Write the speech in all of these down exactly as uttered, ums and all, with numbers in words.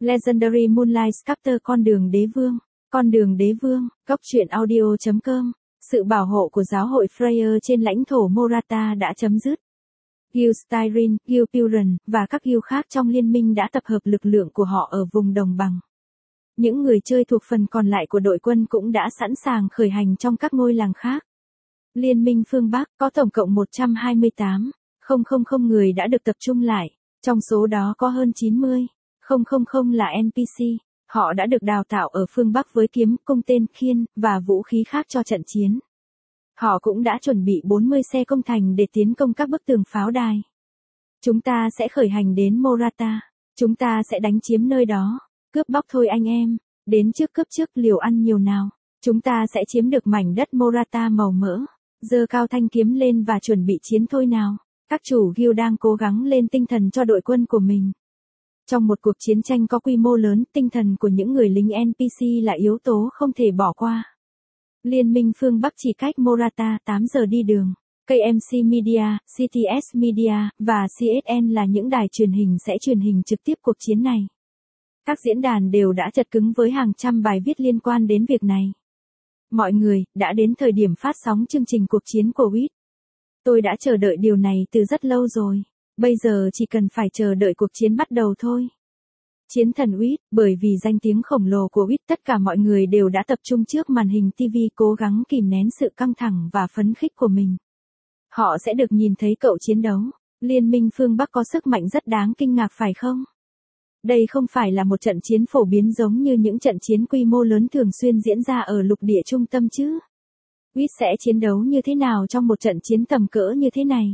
Legendary Moonlight Sculptor con đường đế vương, con đường đế vương, góc truyện audio.com, sự bảo hộ của giáo hội Freyr trên lãnh thổ Morata đã chấm dứt. Gil Styrin, Gil Puren, và các Gil khác trong liên minh đã tập hợp lực lượng của họ ở vùng đồng bằng. Những người chơi thuộc phần còn lại của đội quân cũng đã sẵn sàng khởi hành trong các ngôi làng khác. Liên minh phương Bắc có tổng cộng một trăm hai mươi tám nghìn người đã được tập trung lại, trong số đó có hơn chín mươi nghìn là en pê xê, họ đã được đào tạo ở phương Bắc với kiếm, cung tên, khiên, và vũ khí khác cho trận chiến. Họ cũng đã chuẩn bị bốn mươi xe công thành để tiến công các bức tường pháo đài. Chúng ta sẽ khởi hành đến Morata, chúng ta sẽ đánh chiếm nơi đó, cướp bóc thôi anh em, đến trước cướp trước liều ăn nhiều nào, chúng ta sẽ chiếm được mảnh đất Morata màu mỡ, giơ cao thanh kiếm lên và chuẩn bị chiến thôi nào. Các chủ Gil đang cố gắng lên tinh thần cho đội quân của mình. Trong một cuộc chiến tranh có quy mô lớn, tinh thần của những người lính en pê xê là yếu tố không thể bỏ qua. Liên minh phương Bắc chỉ cách Morata tám giờ đi đường. ca em xê Media, xê tê ét Media, và xê ét en là những đài truyền hình sẽ truyền hình trực tiếp cuộc chiến này. Các diễn đàn đều đã chật cứng với hàng trăm bài viết liên quan đến việc này. Mọi người, đã đến thời điểm phát sóng chương trình cuộc chiến của vê i tê. Tôi đã chờ đợi điều này từ rất lâu rồi. Bây giờ chỉ cần phải chờ đợi cuộc chiến bắt đầu thôi. Chiến thần vê i tê, bởi vì danh tiếng khổng lồ của vê i tê, tất cả mọi người đều đã tập trung trước màn hình ti vi cố gắng kìm nén sự căng thẳng và phấn khích của mình. Họ sẽ được nhìn thấy cậu chiến đấu. Liên minh phương Bắc có sức mạnh rất đáng kinh ngạc phải không? Đây không phải là một trận chiến phổ biến giống như những trận chiến quy mô lớn thường xuyên diễn ra ở lục địa trung tâm chứ. vê i tê sẽ chiến đấu như thế nào trong một trận chiến tầm cỡ như thế này?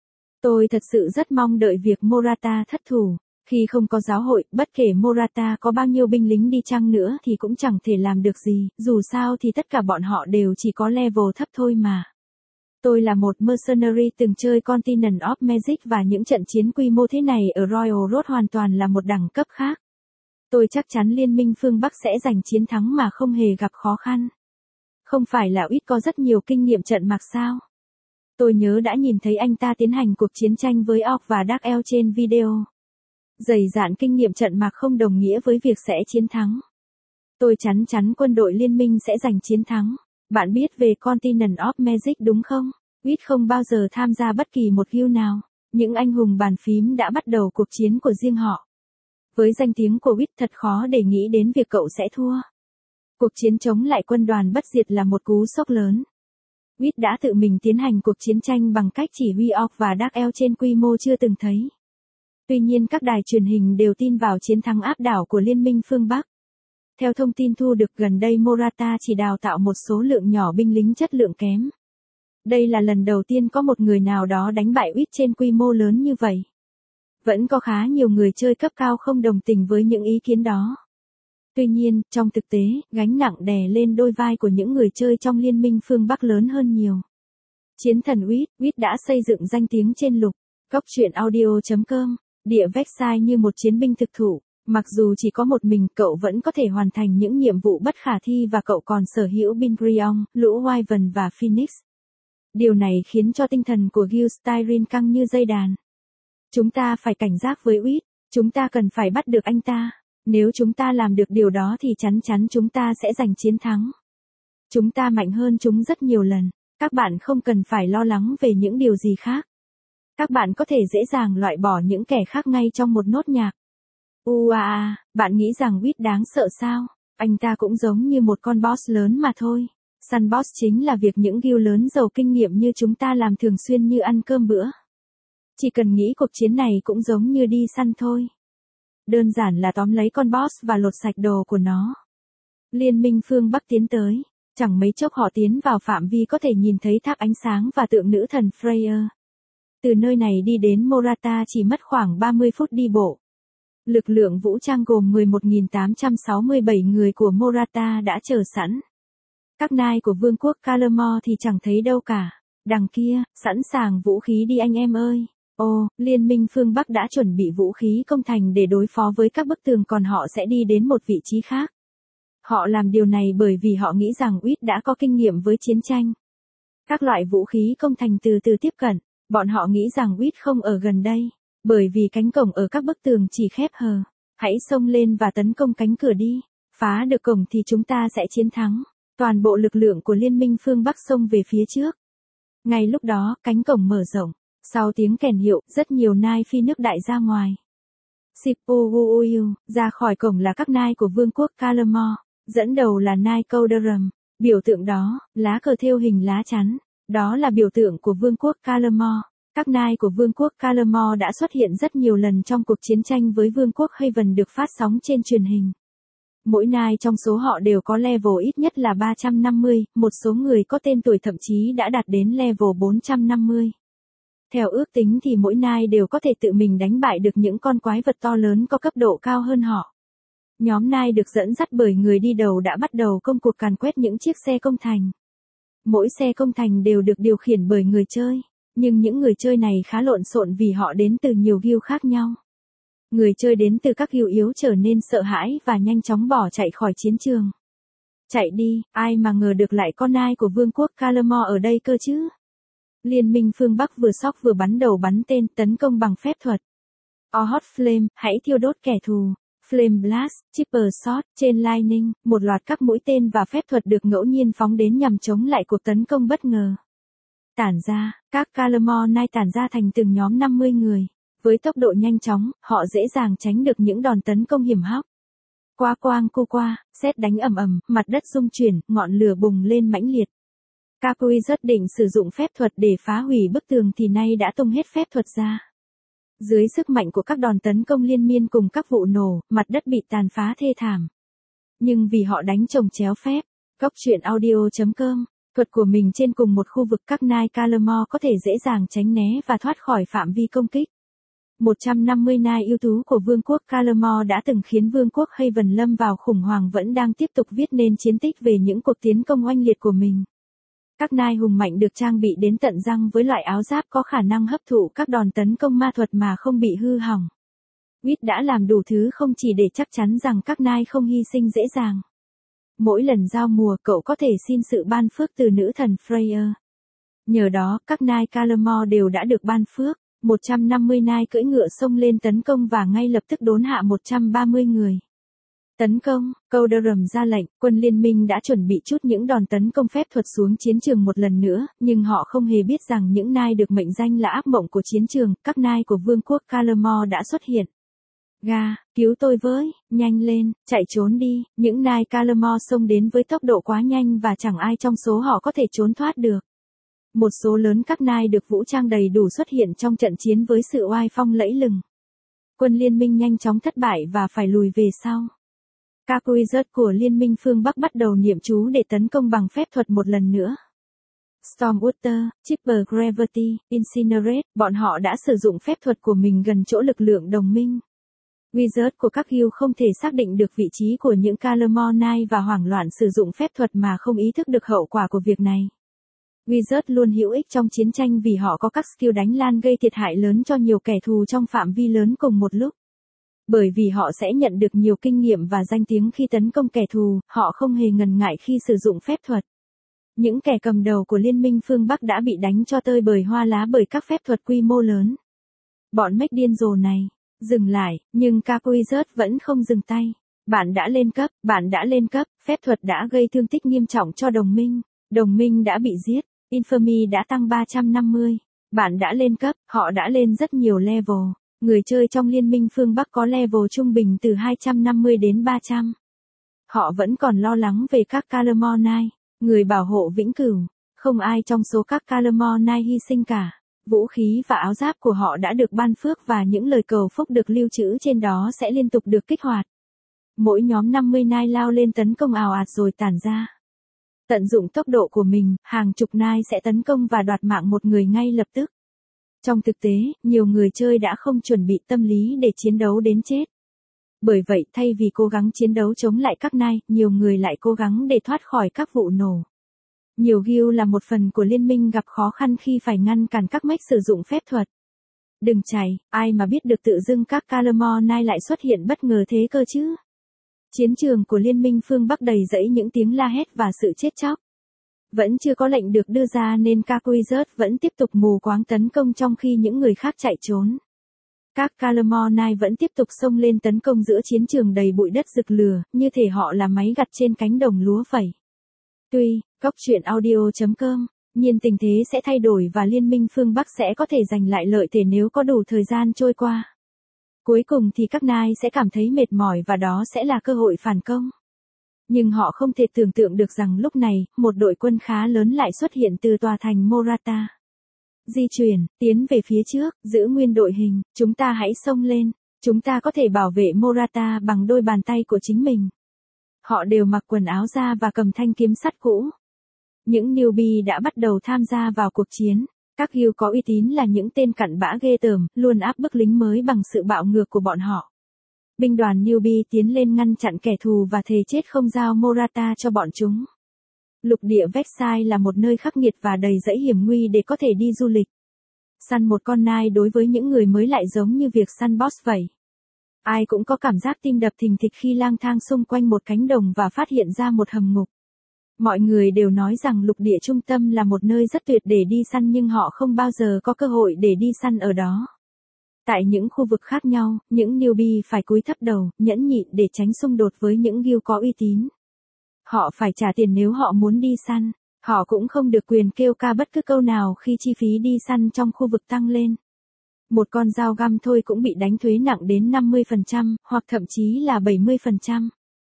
Tôi thật sự rất mong đợi việc Morata thất thủ. Khi không có giáo hội, bất kể Morata có bao nhiêu binh lính đi chăng nữa thì cũng chẳng thể làm được gì, dù sao thì tất cả bọn họ đều chỉ có level thấp thôi mà. Tôi là một mercenary từng chơi Continent of Magic và những trận chiến quy mô thế này ở Royal Road hoàn toàn là một đẳng cấp khác. Tôi chắc chắn liên minh phương Bắc sẽ giành chiến thắng mà không hề gặp khó khăn. Không phải là vê i tê có rất nhiều kinh nghiệm trận mạc sao? Tôi nhớ đã nhìn thấy anh ta tiến hành cuộc chiến tranh với Orc và Dark Elf trên video. Dày dạn kinh nghiệm trận mạc không đồng nghĩa với việc sẽ chiến thắng. Tôi chắn chắn quân đội liên minh sẽ giành chiến thắng. Bạn biết về Continent of Magic đúng không? vê i tê không bao giờ tham gia bất kỳ một guild nào. Những anh hùng bàn phím đã bắt đầu cuộc chiến của riêng họ. Với danh tiếng của vê i tê thật khó để nghĩ đến việc cậu sẽ thua. Cuộc chiến chống lại quân đoàn bất diệt là một cú sốc lớn. vê i tê đã tự mình tiến hành cuộc chiến tranh bằng cách chỉ huy Orc và Dark Elf trên quy mô chưa từng thấy. Tuy nhiên các đài truyền hình đều tin vào chiến thắng áp đảo của Liên minh phương Bắc. Theo thông tin thu được gần đây, Morata chỉ đào tạo một số lượng nhỏ binh lính chất lượng kém. Đây là lần đầu tiên có một người nào đó đánh bại vê i tê trên quy mô lớn như vậy. Vẫn có khá nhiều người chơi cấp cao không đồng tình với những ý kiến đó. Tuy nhiên, trong thực tế, gánh nặng đè lên đôi vai của những người chơi trong liên minh phương Bắc lớn hơn nhiều. Chiến thần vê i tê, vê i tê đã xây dựng danh tiếng trên lục, góc truyện audio.com, địa Vexai như một chiến binh thực thụ. Mặc dù chỉ có một mình, cậu vẫn có thể hoàn thành những nhiệm vụ bất khả thi và cậu còn sở hữu Bingrion, lũ Wyvern và Phoenix. Điều này khiến cho tinh thần của Gil Styrin căng như dây đàn. Chúng ta phải cảnh giác với vê i tê, chúng ta cần phải bắt được anh ta. Nếu chúng ta làm được điều đó thì chắn chắn chúng ta sẽ giành chiến thắng. Chúng ta mạnh hơn chúng rất nhiều lần. Các bạn không cần phải lo lắng về những điều gì khác. Các bạn có thể dễ dàng loại bỏ những kẻ khác ngay trong một nốt nhạc. Ua à, bạn nghĩ rằng vê i tê đáng sợ sao? Anh ta cũng giống như một con boss lớn mà thôi. Săn boss chính là việc những guild lớn giàu kinh nghiệm như chúng ta làm thường xuyên như ăn cơm bữa. Chỉ cần nghĩ cuộc chiến này cũng giống như đi săn thôi. Đơn giản là tóm lấy con boss và lột sạch đồ của nó. Liên minh phương Bắc tiến tới. Chẳng mấy chốc họ tiến vào phạm vi có thể nhìn thấy tháp ánh sáng và tượng nữ thần Freyr. Từ nơi này đi đến Morata chỉ mất khoảng ba mươi phút đi bộ. Lực lượng vũ trang gồm mười một nghìn tám trăm sáu mươi bảy người của Morata đã chờ sẵn. Các nai của vương quốc Calamore thì chẳng thấy đâu cả. Đằng kia, sẵn sàng vũ khí đi anh em ơi. Ồ, liên minh phương Bắc đã chuẩn bị vũ khí công thành để đối phó với các bức tường, còn họ sẽ đi đến một vị trí khác. Họ làm điều này bởi vì họ nghĩ rằng vê i tê đã có kinh nghiệm với chiến tranh. Các loại vũ khí công thành từ từ tiếp cận. Bọn họ nghĩ rằng vê i tê không ở gần đây. Bởi vì cánh cổng ở các bức tường chỉ khép hờ. Hãy xông lên và tấn công cánh cửa đi. Phá được cổng thì chúng ta sẽ chiến thắng. Toàn bộ lực lượng của Liên minh phương Bắc xông về phía trước. Ngay lúc đó, cánh cổng mở rộng. Sau tiếng kèn hiệu, rất nhiều nai phi nước đại ra ngoài. Sipuuyu, ra khỏi cổng là các nai của vương quốc Calamore. Dẫn đầu là nai Coderum. Biểu tượng đó, lá cờ thêu hình lá chắn. Đó là biểu tượng của vương quốc Calamore. Các nai của vương quốc Calamore đã xuất hiện rất nhiều lần trong cuộc chiến tranh với vương quốc Haven được phát sóng trên truyền hình. Mỗi nai trong số họ đều có level ít nhất là ba trăm năm mươi, một số người có tên tuổi thậm chí đã đạt đến level bốn trăm năm mươi. Theo ước tính thì mỗi nai đều có thể tự mình đánh bại được những con quái vật to lớn có cấp độ cao hơn họ. Nhóm nai được dẫn dắt bởi người đi đầu đã bắt đầu công cuộc càn quét những chiếc xe công thành. Mỗi xe công thành đều được điều khiển bởi người chơi, nhưng những người chơi này khá lộn xộn vì họ đến từ nhiều guild khác nhau. Người chơi đến từ các guild yếu trở nên sợ hãi và nhanh chóng bỏ chạy khỏi chiến trường. Chạy đi, ai mà ngờ được lại con nai của vương quốc Calamore ở đây cơ chứ. Liên minh phương Bắc vừa sóc vừa bắn đầu bắn tên tấn công bằng phép thuật. O Hot Flame, hãy thiêu đốt kẻ thù. Flame Blast, Chipper Shot, trên Lightning, một loạt các mũi tên và phép thuật được ngẫu nhiên phóng đến nhằm chống lại cuộc tấn công bất ngờ. Tản ra, các Calamore Knight tản ra thành từng nhóm năm mươi người. Với tốc độ nhanh chóng, họ dễ dàng tránh được những đòn tấn công hiểm hóc. Qua quang cô qua, sét đánh ầm ầm, mặt đất rung chuyển, ngọn lửa bùng lên mãnh liệt. Kakui rất định sử dụng phép thuật để phá hủy bức tường thì nay đã tung hết phép thuật ra. Dưới sức mạnh của các đòn tấn công liên miên cùng các vụ nổ, mặt đất bị tàn phá thê thảm. Nhưng vì họ đánh chồng chéo phép, góc truyện audio chấm com, thuật của mình trên cùng một khu vực các nai Calamore có thể dễ dàng tránh né và thoát khỏi phạm vi công kích. một trăm năm mươi nai ưu tú của vương quốc Calamore đã từng khiến vương quốc Haven lâm vào khủng hoảng vẫn đang tiếp tục viết nên chiến tích về những cuộc tiến công oanh liệt của mình. Các nai hùng mạnh được trang bị đến tận răng với loại áo giáp có khả năng hấp thụ các đòn tấn công ma thuật mà không bị hư hỏng. Wit đã làm đủ thứ không chỉ để chắc chắn rằng các nai không hy sinh dễ dàng. Mỗi lần giao mùa cậu có thể xin sự ban phước từ nữ thần Freya. Nhờ đó, các nai Calamore đều đã được ban phước. một trăm năm mươi nai cưỡi ngựa xông lên tấn công và ngay lập tức đốn hạ một trăm ba mươi người. Tấn công, Coderum ra lệnh, quân liên minh đã chuẩn bị chút những đòn tấn công phép thuật xuống chiến trường một lần nữa, nhưng họ không hề biết rằng những nai được mệnh danh là ác mộng của chiến trường, các nai của vương quốc Calamore đã xuất hiện. Ga, cứu tôi với, nhanh lên, chạy trốn đi, những nai Calamore xông đến với tốc độ quá nhanh và chẳng ai trong số họ có thể trốn thoát được. Một số lớn các nai được vũ trang đầy đủ xuất hiện trong trận chiến với sự oai phong lẫy lừng. Quân liên minh nhanh chóng thất bại và phải lùi về sau. Các wizard của liên minh phương Bắc bắt đầu niệm chú để tấn công bằng phép thuật một lần nữa. Stormwater, Chipper Gravity, Incinerate, bọn họ đã sử dụng phép thuật của mình gần chỗ lực lượng đồng minh. Wizard của các guild không thể xác định được vị trí của những Calamore Knight và hoảng loạn sử dụng phép thuật mà không ý thức được hậu quả của việc này. Wizard luôn hữu ích trong chiến tranh vì họ có các skill đánh lan gây thiệt hại lớn cho nhiều kẻ thù trong phạm vi lớn cùng một lúc. Bởi vì họ sẽ nhận được nhiều kinh nghiệm và danh tiếng khi tấn công kẻ thù, họ không hề ngần ngại khi sử dụng phép thuật. Những kẻ cầm đầu của Liên minh phương Bắc đã bị đánh cho tơi bời hoa lá bởi các phép thuật quy mô lớn. Bọn mech điên rồ này, dừng lại, nhưng các wizard vẫn không dừng tay. Bạn đã lên cấp, bạn đã lên cấp, phép thuật đã gây thương tích nghiêm trọng cho đồng minh. Đồng minh đã bị giết, Infamy đã tăng ba trăm năm mươi. Bạn đã lên cấp, họ đã lên rất nhiều level. Người chơi trong Liên minh phương Bắc có level trung bình từ hai trăm năm mươi đến ba trăm. Họ vẫn còn lo lắng về các Calamore Knight, người bảo hộ vĩnh cửu. Không ai trong số các Calamore Knight hy sinh cả. Vũ khí và áo giáp của họ đã được ban phước và những lời cầu phúc được lưu trữ trên đó sẽ liên tục được kích hoạt. Mỗi nhóm năm mươi Knight lao lên tấn công ào ạt rồi tản ra. Tận dụng tốc độ của mình, hàng chục Knight sẽ tấn công và đoạt mạng một người ngay lập tức. Trong thực tế, nhiều người chơi đã không chuẩn bị tâm lý để chiến đấu đến chết. Bởi vậy, thay vì cố gắng chiến đấu chống lại các Knight, nhiều người lại cố gắng để thoát khỏi các vụ nổ. Nhiều guild là một phần của liên minh gặp khó khăn khi phải ngăn cản các mech sử dụng phép thuật. Đừng chạy, ai mà biết được tự dưng các Calamore Knight lại xuất hiện bất ngờ thế cơ chứ. Chiến trường của Liên minh phương Bắc đầy rẫy những tiếng la hét và sự chết chóc. Vẫn chưa có lệnh được đưa ra nên các wizard vẫn tiếp tục mù quáng tấn công trong khi những người khác chạy trốn. Các Calamone vẫn tiếp tục xông lên tấn công giữa chiến trường đầy bụi đất rực lửa, như thể họ là máy gặt trên cánh đồng lúa vậy. Tuy, góc truyện audio chấm com, nhiên tình thế sẽ thay đổi và Liên minh phương Bắc sẽ có thể giành lại lợi thế nếu có đủ thời gian trôi qua. Cuối cùng thì các nai sẽ cảm thấy mệt mỏi và đó sẽ là cơ hội phản công. Nhưng họ không thể tưởng tượng được rằng lúc này, một đội quân khá lớn lại xuất hiện từ tòa thành Morata. Di chuyển, tiến về phía trước, giữ nguyên đội hình, chúng ta hãy xông lên, chúng ta có thể bảo vệ Morata bằng đôi bàn tay của chính mình. Họ đều mặc quần áo da và cầm thanh kiếm sắt cũ. Những newbie đã bắt đầu tham gia vào cuộc chiến. Các Gil có uy tín là những tên cặn bã ghê tởm, luôn áp bức lính mới bằng sự bạo ngược của bọn họ. Binh đoàn newbie tiến lên ngăn chặn kẻ thù và thề chết không giao Morata cho bọn chúng. Lục địa Versailles là một nơi khắc nghiệt và đầy dẫy hiểm nguy để có thể đi du lịch. Săn một con nai đối với những người mới lại giống như việc săn boss vậy. Ai cũng có cảm giác tim đập thình thịch khi lang thang xung quanh một cánh đồng và phát hiện ra một hầm ngục. Mọi người đều nói rằng lục địa trung tâm là một nơi rất tuyệt để đi săn nhưng họ không bao giờ có cơ hội để đi săn ở đó. Tại những khu vực khác nhau, những newbie phải cúi thấp đầu, nhẫn nhịn để tránh xung đột với những Gil có uy tín. Họ phải trả tiền nếu họ muốn đi săn. Họ cũng không được quyền kêu ca bất cứ câu nào khi chi phí đi săn trong khu vực tăng lên. Một con dao găm thôi cũng bị đánh thuế nặng đến năm mươi phần trăm, hoặc thậm chí là bảy mươi phần trăm.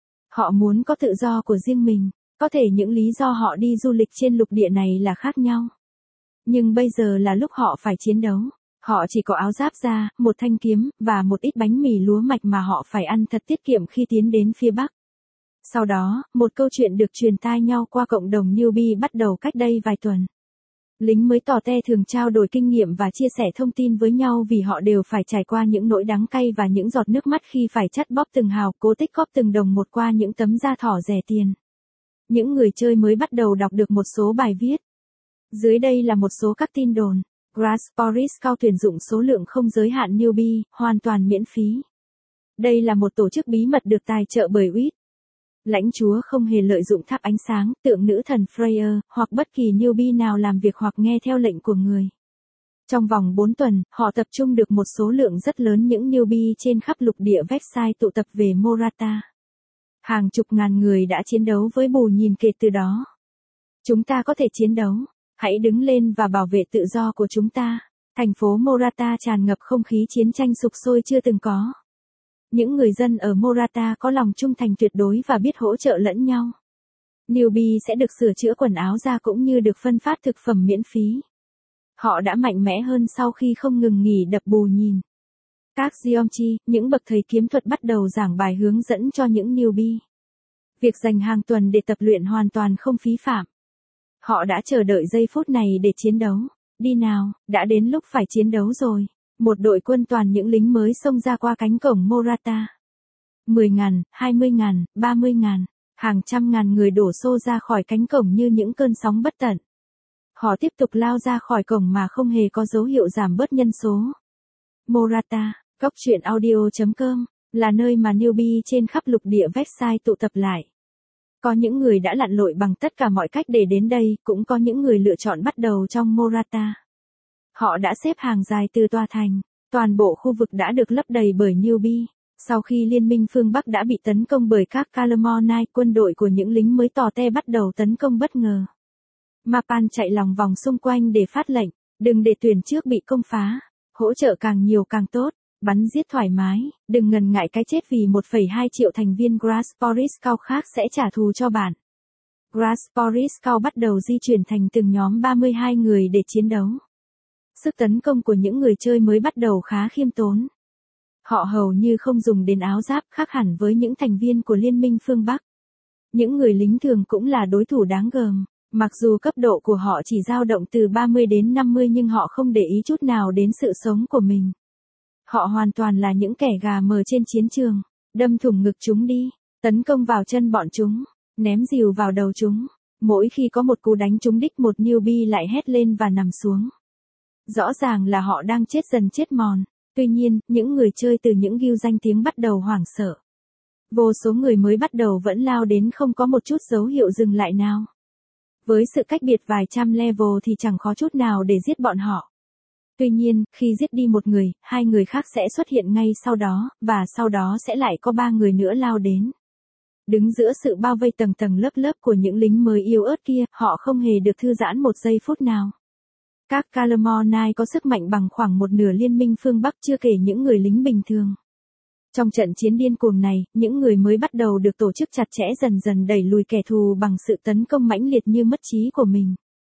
Họ muốn có tự do của riêng mình. Có thể những lý do họ đi du lịch trên lục địa này là khác nhau. Nhưng bây giờ là lúc họ phải chiến đấu. Họ chỉ có áo giáp da, một thanh kiếm, và một ít bánh mì lúa mạch mà họ phải ăn thật tiết kiệm khi tiến đến phía Bắc. Sau đó, một câu chuyện được truyền tai nhau qua cộng đồng newbie bắt đầu cách đây vài tuần. Lính mới tỏ te thường trao đổi kinh nghiệm và chia sẻ thông tin với nhau vì họ đều phải trải qua những nỗi đắng cay và những giọt nước mắt khi phải chắt bóp từng hào, cố tích góp từng đồng một qua những tấm da thỏ rẻ tiền. Những người chơi mới bắt đầu đọc được một số bài viết. Dưới đây là một số các tin đồn. Grasspori Scout tuyển dụng số lượng không giới hạn newbie, hoàn toàn miễn phí. Đây là một tổ chức bí mật được tài trợ bởi u i tê. Lãnh chúa không hề lợi dụng tháp ánh sáng, tượng nữ thần Freya, hoặc bất kỳ newbie nào làm việc hoặc nghe theo lệnh của người. Trong vòng bốn tuần, họ tập trung được một số lượng rất lớn những newbie trên khắp lục địa Versailles tụ tập về Morata. Hàng chục ngàn người đã chiến đấu với bù nhìn kể từ đó. Chúng ta có thể chiến đấu. Hãy đứng lên và bảo vệ tự do của chúng ta. Thành phố Morata tràn ngập không khí chiến tranh sục sôi chưa từng có. Những người dân ở Morata có lòng trung thành tuyệt đối và biết hỗ trợ lẫn nhau. Newbie sẽ được sửa chữa quần áo da cũng như được phân phát thực phẩm miễn phí. Họ đã mạnh mẽ hơn sau khi không ngừng nghỉ đập bù nhìn. Các Geomchi, những bậc thầy kiếm thuật bắt đầu giảng bài hướng dẫn cho những newbie. Việc dành hàng tuần để tập luyện hoàn toàn không phí phạm. Họ đã chờ đợi giây phút này để chiến đấu. Đi nào, đã đến lúc phải chiến đấu rồi. Một đội quân toàn những lính mới xông ra qua cánh cổng Morata. mười ngàn, hai mươi ngàn, ba mươi ngàn, hàng trăm ngàn người đổ xô ra khỏi cánh cổng như những cơn sóng bất tận. Họ tiếp tục lao ra khỏi cổng mà không hề có dấu hiệu giảm bớt nhân số. Morata, góc truyện audio chấm com, là nơi mà newbie trên khắp lục địa Versailles tụ tập lại. Có những người đã lặn lội bằng tất cả mọi cách để đến đây, cũng có những người lựa chọn bắt đầu trong Morata. Họ đã xếp hàng dài từ tòa thành, toàn bộ khu vực đã được lấp đầy bởi newbie. Sau khi Liên minh phương Bắc đã bị tấn công bởi các Calamone, quân đội của những lính mới tỏ te bắt đầu tấn công bất ngờ. Mapan chạy lòng vòng xung quanh để phát lệnh, đừng để tuyển trước bị công phá, hỗ trợ càng nhiều càng tốt, bắn giết thoải mái, đừng ngần ngại cái chết vì một phẩy hai triệu thành viên Grasspori Scout khác sẽ trả thù cho bạn. Grasspori Scout bắt đầu di chuyển thành từng nhóm ba mươi hai người để chiến đấu. Sức tấn công của những người chơi mới bắt đầu khá khiêm tốn. Họ hầu như không dùng đến áo giáp, khác hẳn với những thành viên của Liên minh phương Bắc. Những người lính thường cũng là đối thủ đáng gờm, mặc dù cấp độ của họ chỉ dao động từ ba mươi đến năm mươi nhưng họ không để ý chút nào đến sự sống của mình. Họ hoàn toàn là những kẻ gà mờ trên chiến trường, đâm thủng ngực chúng đi, tấn công vào chân bọn chúng, ném rìu vào đầu chúng. Mỗi khi có một cú đánh trúng đích một newbie lại hét lên và nằm xuống. Rõ ràng là họ đang chết dần chết mòn. Tuy nhiên, những người chơi từ những guild danh tiếng bắt đầu hoảng sợ. Vô số người mới bắt đầu vẫn lao đến không có một chút dấu hiệu dừng lại nào. Với sự cách biệt vài trăm level thì chẳng khó chút nào để giết bọn họ. Tuy nhiên, khi giết đi một người, hai người khác sẽ xuất hiện ngay sau đó, và sau đó sẽ lại có ba người nữa lao đến. Đứng giữa sự bao vây tầng tầng lớp lớp của những lính mới yếu ớt kia, họ không hề được thư giãn một giây phút nào. Các Calamore Knight có sức mạnh bằng khoảng một nửa liên minh phương Bắc, chưa kể những người lính bình thường. Trong trận chiến điên cuồng này, những người mới bắt đầu được tổ chức chặt chẽ dần dần đẩy lùi kẻ thù bằng sự tấn công mãnh liệt như mất trí của mình.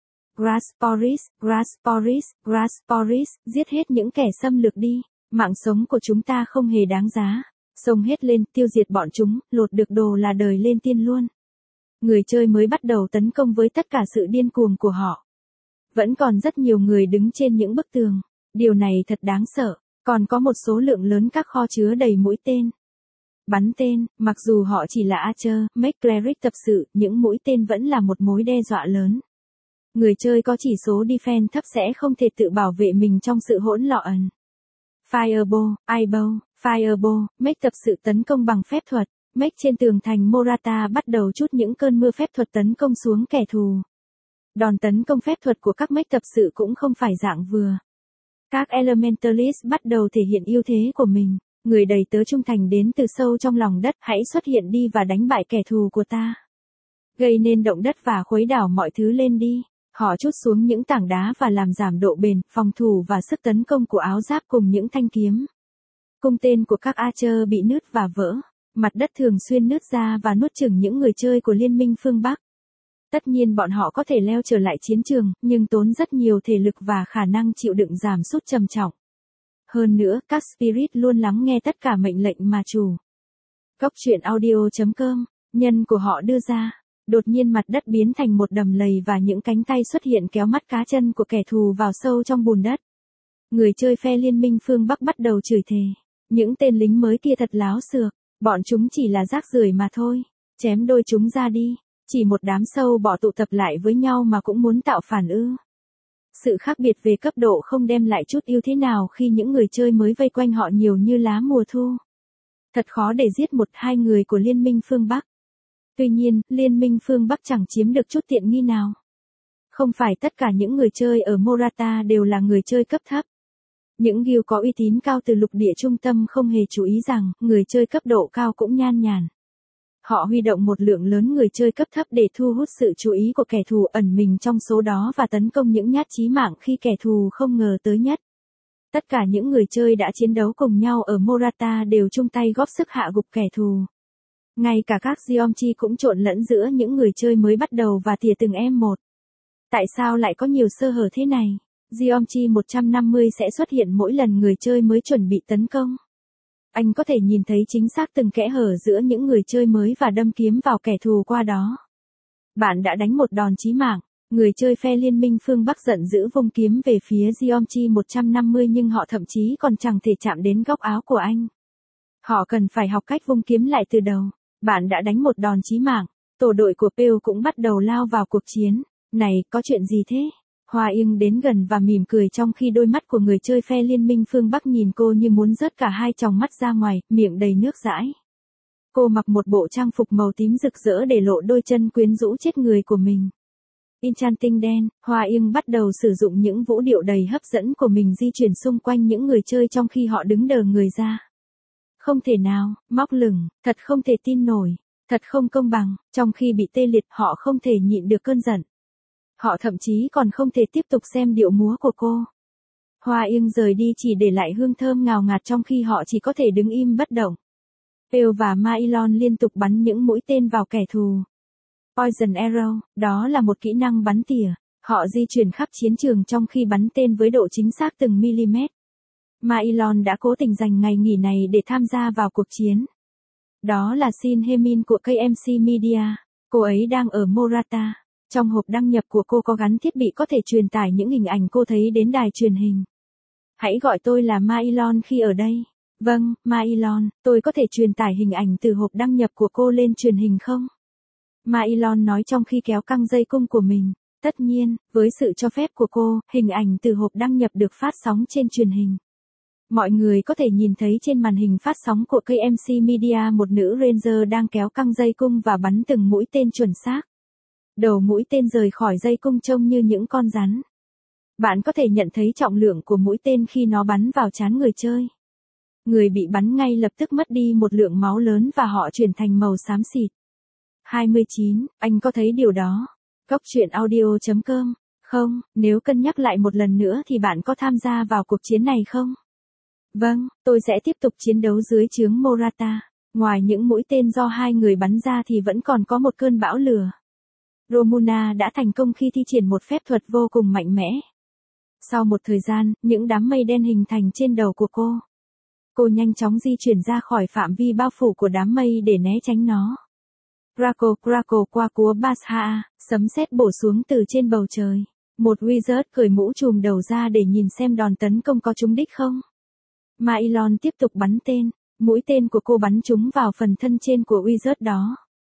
Grasporis, Grasporis, Grasporis, giết hết những kẻ xâm lược đi, mạng sống của chúng ta không hề đáng giá. Xông hết lên, tiêu diệt bọn chúng, lột được đồ là đời lên tiên luôn. Người chơi mới bắt đầu tấn công với tất cả sự điên cuồng của họ. Vẫn còn rất nhiều người đứng trên những bức tường. Điều này thật đáng sợ. Còn có một số lượng lớn các kho chứa đầy mũi tên. Bắn tên, mặc dù họ chỉ là Archer, Mech Cleric tập sự, những mũi tên vẫn là một mối đe dọa lớn. Người chơi có chỉ số defense thấp sẽ không thể tự bảo vệ mình trong sự hỗn loạn. Fireball, Eyebow, Fireball, Mech tập sự tấn công bằng phép thuật. Mech trên tường thành Morata bắt đầu trút những cơn mưa phép thuật tấn công xuống kẻ thù. Đòn tấn công phép thuật của các Mech tập sự cũng không phải dạng vừa. Các Elementalist bắt đầu thể hiện ưu thế của mình. Người đầy tớ trung thành đến từ sâu trong lòng đất, hãy xuất hiện đi và đánh bại kẻ thù của ta. Gây nên động đất và khuấy đảo mọi thứ lên đi. Họ trút xuống những tảng đá và làm giảm độ bền, phòng thủ và sức tấn công của áo giáp cùng những thanh kiếm. Cung tên của các Archer bị nứt và vỡ. Mặt đất thường xuyên nứt ra và nuốt chửng những người chơi của Liên minh phương Bắc. Tất nhiên bọn họ có thể leo trở lại chiến trường, nhưng tốn rất nhiều thể lực và khả năng chịu đựng giảm sút trầm trọng. Hơn nữa, các Spirit luôn lắng nghe tất cả mệnh lệnh mà chủ. Góc truyện audio chấm com, nhân của họ đưa ra. Đột nhiên mặt đất biến thành một đầm lầy và những cánh tay xuất hiện kéo mắt cá chân của kẻ thù vào sâu trong bùn đất. Người chơi phe Liên minh phương Bắc bắt đầu chửi thề. Những tên lính mới kia thật láo xược, bọn chúng chỉ là rác rưởi mà thôi. Chém đôi chúng ra đi. Chỉ một đám sâu bọ tụ tập lại với nhau mà cũng muốn tạo phản ư. Sự khác biệt về cấp độ không đem lại chút ưu thế nào khi những người chơi mới vây quanh họ nhiều như lá mùa thu. Thật khó để giết một hai người của Liên minh phương Bắc. Tuy nhiên, Liên minh phương Bắc chẳng chiếm được chút tiện nghi nào. Không phải tất cả những người chơi ở Morata đều là người chơi cấp thấp. Những guild có uy tín cao từ lục địa trung tâm không hề chú ý rằng, người chơi cấp độ cao cũng nhan nhản. Họ huy động một lượng lớn người chơi cấp thấp để thu hút sự chú ý của kẻ thù ẩn mình trong số đó và tấn công những nhát chí mạng khi kẻ thù không ngờ tới nhất. Tất cả những người chơi đã chiến đấu cùng nhau ở Morata đều chung tay góp sức hạ gục kẻ thù. Ngay cả các Geomchi cũng trộn lẫn giữa những người chơi mới bắt đầu và tỉa từng em một. Tại sao lại có nhiều sơ hở thế này? Geomchi một trăm năm mươi sẽ xuất hiện mỗi lần người chơi mới chuẩn bị tấn công. Anh có thể nhìn thấy chính xác từng kẽ hở giữa những người chơi mới và đâm kiếm vào kẻ thù qua đó. Bạn đã đánh một đòn chí mạng. Người chơi phe Liên minh phương Bắc giận dữ vung kiếm về phía Geomchi một trăm năm mươi nhưng họ thậm chí còn chẳng thể chạm đến góc áo của anh. Họ cần phải học cách vung kiếm lại từ đầu. Bạn đã đánh một đòn chí mạng. Tổ đội của Pale cũng bắt đầu lao vào cuộc chiến. Này, có chuyện gì thế? Hoa Yên đến gần và mỉm cười trong khi đôi mắt của người chơi phe Liên minh phương Bắc nhìn cô như muốn rớt cả hai tròng mắt ra ngoài, miệng đầy nước dãi. Cô mặc một bộ trang phục màu tím rực rỡ để lộ đôi chân quyến rũ chết người của mình. Enchanting đen, Hoa Yên bắt đầu sử dụng những vũ điệu đầy hấp dẫn của mình di chuyển xung quanh những người chơi trong khi họ đứng đờ người ra. Không thể nào, móc lửng, thật không thể tin nổi, thật không công bằng, trong khi bị tê liệt họ không thể nhịn được cơn giận. Họ thậm chí còn không thể tiếp tục xem điệu múa của cô. Hoa Yên rời đi chỉ để lại hương thơm ngào ngạt trong khi họ chỉ có thể đứng im bất động. Pale và Maelon liên tục bắn những mũi tên vào kẻ thù. Poison Arrow, đó là một kỹ năng bắn tỉa. Họ di chuyển khắp chiến trường trong khi bắn tên với độ chính xác từng mm. Maelon đã cố tình dành ngày nghỉ này để tham gia vào cuộc chiến. Đó là Shin Hemin của ca em xê Media. Cô ấy đang ở Morata. Trong hộp đăng nhập của cô có gắn thiết bị có thể truyền tải những hình ảnh cô thấy đến đài truyền hình. Hãy gọi tôi là Maelon khi ở đây. Vâng, Maelon, tôi có thể truyền tải hình ảnh từ hộp đăng nhập của cô lên truyền hình không? Maelon nói trong khi kéo căng dây cung của mình. Tất nhiên, với sự cho phép của cô, hình ảnh từ hộp đăng nhập được phát sóng trên truyền hình. Mọi người có thể nhìn thấy trên màn hình phát sóng của ca em xê Media một nữ Ranger đang kéo căng dây cung và bắn từng mũi tên chuẩn xác. Đầu mũi tên rời khỏi dây cung trông như những con rắn. Bạn có thể nhận thấy trọng lượng của mũi tên khi nó bắn vào trán người chơi. Người bị bắn ngay lập tức mất đi một lượng máu lớn và họ chuyển thành màu xám xịt. hai mươi chín. Anh có thấy điều đó? Cốc truyện audio chấm com. Không, nếu cân nhắc lại một lần nữa thì bạn có tham gia vào cuộc chiến này không? Vâng, tôi sẽ tiếp tục chiến đấu dưới trướng Morata. Ngoài những mũi tên do hai người bắn ra thì vẫn còn có một cơn bão lửa. Romuna đã thành công khi thi triển một phép thuật vô cùng mạnh mẽ. Sau một thời gian, những đám mây đen hình thành trên đầu của cô. Cô nhanh chóng di chuyển ra khỏi phạm vi bao phủ của đám mây để né tránh nó. Crackle crackle qua cúa Basha, sấm sét bổ xuống từ trên bầu trời. Một wizard cởi mũ trùm đầu ra để nhìn xem đòn tấn công có trúng đích không. Mailon tiếp tục bắn tên, mũi tên của cô bắn trúng vào phần thân trên của wizard đó.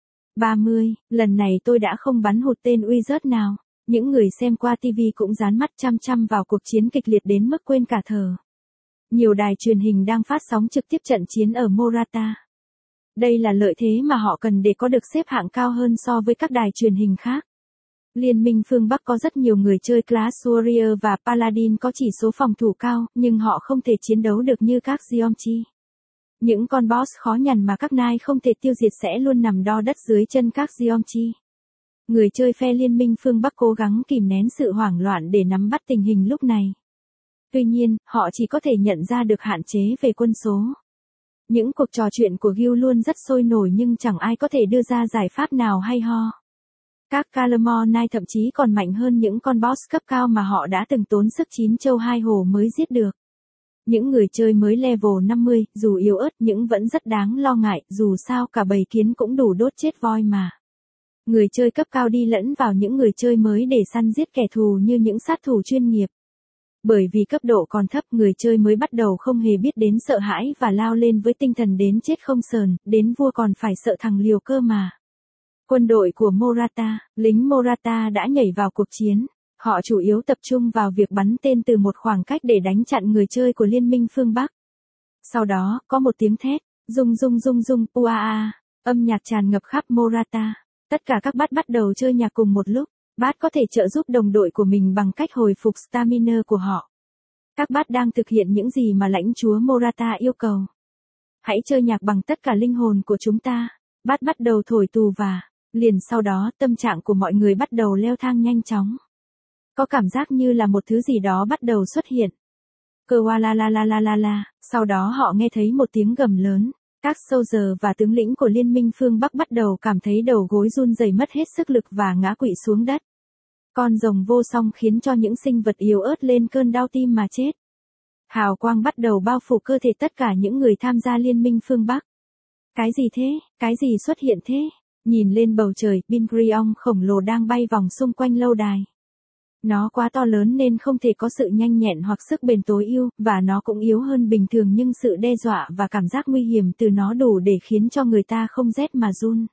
ba mươi, lần này tôi đã không bắn hụt tên wizard nào. Những người xem qua ti vi cũng dán mắt chăm chăm vào cuộc chiến kịch liệt đến mức quên cả thở. Nhiều đài truyền hình đang phát sóng trực tiếp trận chiến ở Morata. Đây là lợi thế mà họ cần để có được xếp hạng cao hơn so với các đài truyền hình khác. Liên minh phương Bắc có rất nhiều người chơi Clash Warrior và Paladin có chỉ số phòng thủ cao, nhưng họ không thể chiến đấu được như các Geomchi. Những con boss khó nhằn mà các Knight không thể tiêu diệt sẽ luôn nằm đo đất dưới chân các Geomchi. Người chơi phe Liên minh phương Bắc cố gắng kìm nén sự hoảng loạn để nắm bắt tình hình lúc này. Tuy nhiên, họ chỉ có thể nhận ra được hạn chế về quân số. Những cuộc trò chuyện của Guild luôn rất sôi nổi nhưng chẳng ai có thể đưa ra giải pháp nào hay ho. Các Calamore Knight thậm chí còn mạnh hơn những con boss cấp cao mà họ đã từng tốn sức chín châu hai hổ mới giết được. Những người chơi mới level năm mươi, dù yếu ớt nhưng vẫn rất đáng lo ngại, dù sao cả bầy kiến cũng đủ đốt chết voi mà. Người chơi cấp cao đi lẫn vào những người chơi mới để săn giết kẻ thù như những sát thủ chuyên nghiệp. Bởi vì cấp độ còn thấp, người chơi mới bắt đầu không hề biết đến sợ hãi và lao lên với tinh thần đến chết không sờn, đến vua còn phải sợ thằng liều cơ mà. Quân đội của Morata, lính Morata đã nhảy vào cuộc chiến. Họ chủ yếu tập trung vào việc bắn tên từ một khoảng cách để đánh chặn người chơi của Liên minh phương Bắc. Sau đó, có một tiếng thét, rung rung rung rung, uaa, âm nhạc tràn ngập khắp Morata. Tất cả các bát bắt đầu chơi nhạc cùng một lúc. Bát có thể trợ giúp đồng đội của mình bằng cách hồi phục stamina của họ. Các bát đang thực hiện những gì mà lãnh chúa Morata yêu cầu. Hãy chơi nhạc bằng tất cả linh hồn của chúng ta. Bát bắt đầu thổi tù và, liền sau đó tâm trạng của mọi người bắt đầu leo thang nhanh chóng. Có cảm giác như là một thứ gì đó bắt đầu xuất hiện. Cơ wa la la la la la la, sau đó họ nghe thấy một tiếng gầm lớn. Các soldier và tướng lĩnh của Liên minh phương Bắc bắt đầu cảm thấy đầu gối run rẩy mất hết sức lực và ngã quỵ xuống đất. Con rồng vô song khiến cho những sinh vật yếu ớt lên cơn đau tim mà chết. Hào quang bắt đầu bao phủ cơ thể tất cả những người tham gia Liên minh phương Bắc. Cái gì thế? Cái gì xuất hiện thế? Nhìn lên bầu trời, Bingrion khổng lồ đang bay vòng xung quanh lâu đài. Nó quá to lớn nên không thể có sự nhanh nhẹn hoặc sức bền tối ưu, và nó cũng yếu hơn bình thường nhưng sự đe dọa và cảm giác nguy hiểm từ nó đủ để khiến cho người ta không rét mà run.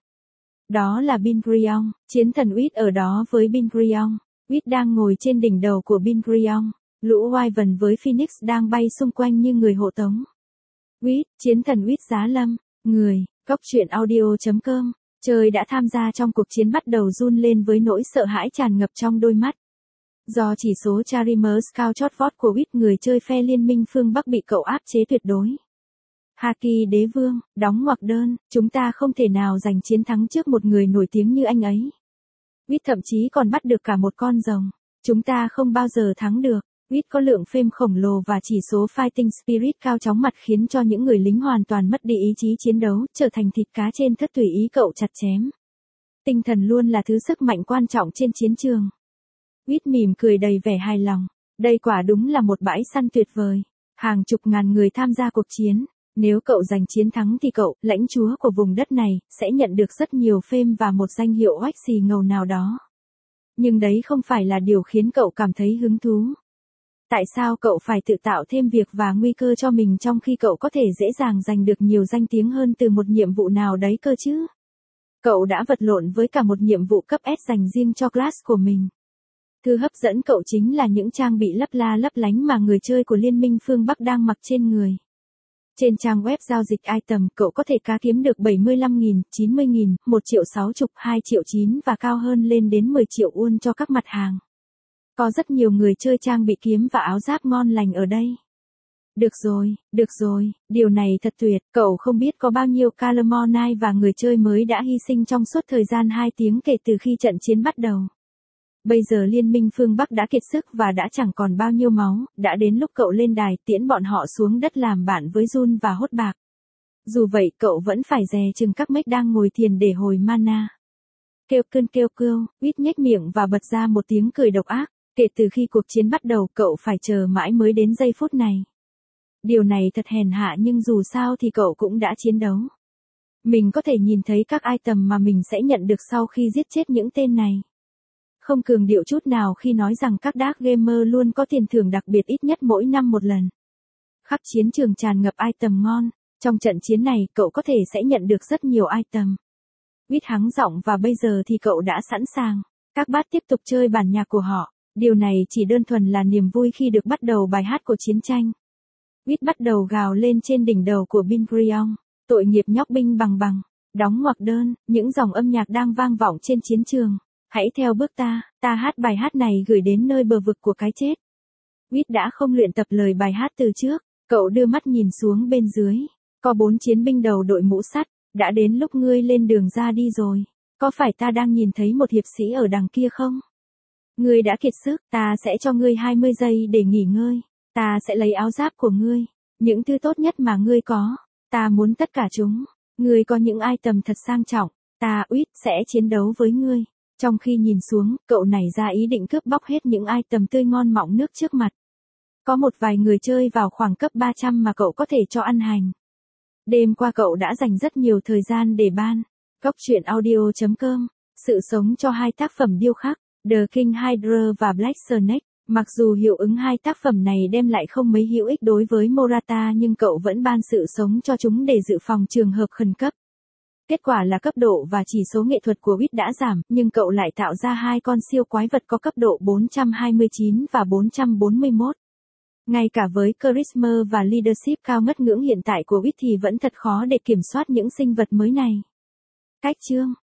Đó là Bingrion, chiến thần Uýt ở đó với Bingrion. Uýt đang ngồi trên đỉnh đầu của Bingrion. Lũ Wyvern với Phoenix đang bay xung quanh như người hộ tống. Uýt, chiến thần Uýt giá lâm, người, cốc truyện audio chấm com. Trời đã tham gia trong cuộc chiến bắt đầu run lên với nỗi sợ hãi tràn ngập trong đôi mắt. Do chỉ số Charimer Scout chót vót của Uýt, người chơi phe Liên minh phương Bắc bị cậu áp chế tuyệt đối. Haki đế vương, đóng ngoặc đơn, chúng ta không thể nào giành chiến thắng trước một người nổi tiếng như anh ấy. Uýt thậm chí còn bắt được cả một con rồng. Chúng ta không bao giờ thắng được. Uýt có lượng fame khổng lồ và chỉ số Fighting Spirit cao chóng mặt khiến cho những người lính hoàn toàn mất đi ý chí chiến đấu, trở thành thịt cá trên thớt tùy ý cậu chặt chém. Tinh thần luôn là thứ sức mạnh quan trọng trên chiến trường. Uýt mỉm cười đầy vẻ hài lòng. Đây quả đúng là một bãi săn tuyệt vời. Hàng chục ngàn người tham gia cuộc chiến. Nếu cậu giành chiến thắng thì cậu, lãnh chúa của vùng đất này, sẽ nhận được rất nhiều fame và một danh hiệu oách xì ngầu nào đó. Nhưng đấy không phải là điều khiến cậu cảm thấy hứng thú. Tại sao cậu phải tự tạo thêm việc và nguy cơ cho mình trong khi cậu có thể dễ dàng giành được nhiều danh tiếng hơn từ một nhiệm vụ nào đấy cơ chứ? Cậu đã vật lộn với cả một nhiệm vụ cấp S dành riêng cho class của mình. Thứ hấp dẫn cậu chính là những trang bị lấp la lấp lánh mà người chơi của Liên minh phương Bắc đang mặc trên người. Trên trang web giao dịch item, cậu có thể cá kiếm được bảy mươi lăm nghìn, chín mươi nghìn, một triệu sáu chục, hai triệu chín và cao hơn lên đến mười triệu won cho các mặt hàng. Có rất nhiều người chơi trang bị kiếm và áo giáp ngon lành ở đây. Được rồi, được rồi, điều này thật tuyệt, cậu không biết có bao nhiêu Calamine và người chơi mới đã hy sinh trong suốt thời gian hai tiếng kể từ khi trận chiến bắt đầu. Bây giờ Liên minh phương Bắc đã kiệt sức và đã chẳng còn bao nhiêu máu, đã đến lúc cậu lên đài tiễn bọn họ xuống đất làm bạn với Jun và hốt bạc. Dù vậy cậu vẫn phải dè chừng các mech đang ngồi thiền để hồi mana. Kêu cơn kêu kêu, Whit nhếch miệng và bật ra một tiếng cười độc ác, kể từ khi cuộc chiến bắt đầu cậu phải chờ mãi mới đến giây phút này. Điều này thật hèn hạ nhưng dù sao thì cậu cũng đã chiến đấu. Mình có thể nhìn thấy các item mà mình sẽ nhận được sau khi giết chết những tên này. Không cường điệu chút nào khi nói rằng các dark gamer luôn có tiền thưởng đặc biệt ít nhất mỗi năm một lần. Khắp chiến trường tràn ngập item ngon, trong trận chiến này cậu có thể sẽ nhận được rất nhiều item. Whit hắng giọng và bây giờ thì cậu đã sẵn sàng. Các bát tiếp tục chơi bản nhạc của họ, điều này chỉ đơn thuần là niềm vui khi được bắt đầu bài hát của chiến tranh. Whit bắt đầu gào lên trên đỉnh đầu của Bin Gurion, tội nghiệp nhóc binh bằng bằng, đóng ngoặc đơn, những dòng âm nhạc đang vang vọng trên chiến trường. Hãy theo bước ta, ta hát bài hát này gửi đến nơi bờ vực của cái chết. Whit đã không luyện tập lời bài hát từ trước, cậu đưa mắt nhìn xuống bên dưới. Có bốn chiến binh đầu đội mũ sắt, đã đến lúc ngươi lên đường ra đi rồi. Có phải ta đang nhìn thấy một hiệp sĩ ở đằng kia không? Ngươi đã kiệt sức, ta sẽ cho ngươi hai mươi giây để nghỉ ngơi. Ta sẽ lấy áo giáp của ngươi, những thứ tốt nhất mà ngươi có. Ta muốn tất cả chúng. Ngươi có những item thật sang trọng, ta, Whit, sẽ chiến đấu với ngươi. Trong khi nhìn xuống, cậu nảy ra ý định cướp bóc hết những item tươi ngon mọng nước trước mặt. Có một vài người chơi vào khoảng cấp ba trăm mà cậu có thể cho ăn hành. Đêm qua cậu đã dành rất nhiều thời gian để ban. Góc truyện audio chấm com. Sự sống cho hai tác phẩm điêu khắc, The King Hydra và Black Snake. Mặc dù hiệu ứng hai tác phẩm này đem lại không mấy hữu ích đối với Morata nhưng cậu vẫn ban sự sống cho chúng để dự phòng trường hợp khẩn cấp. Kết quả là cấp độ và chỉ số nghệ thuật của Whit đã giảm, nhưng cậu lại tạo ra hai con siêu quái vật có cấp độ bốn trăm hai mươi chín và bốn trăm bốn mươi mốt. Ngay cả với charisma và leadership cao ngất ngưỡng hiện tại của Whit thì vẫn thật khó để kiểm soát những sinh vật mới này. Cách chương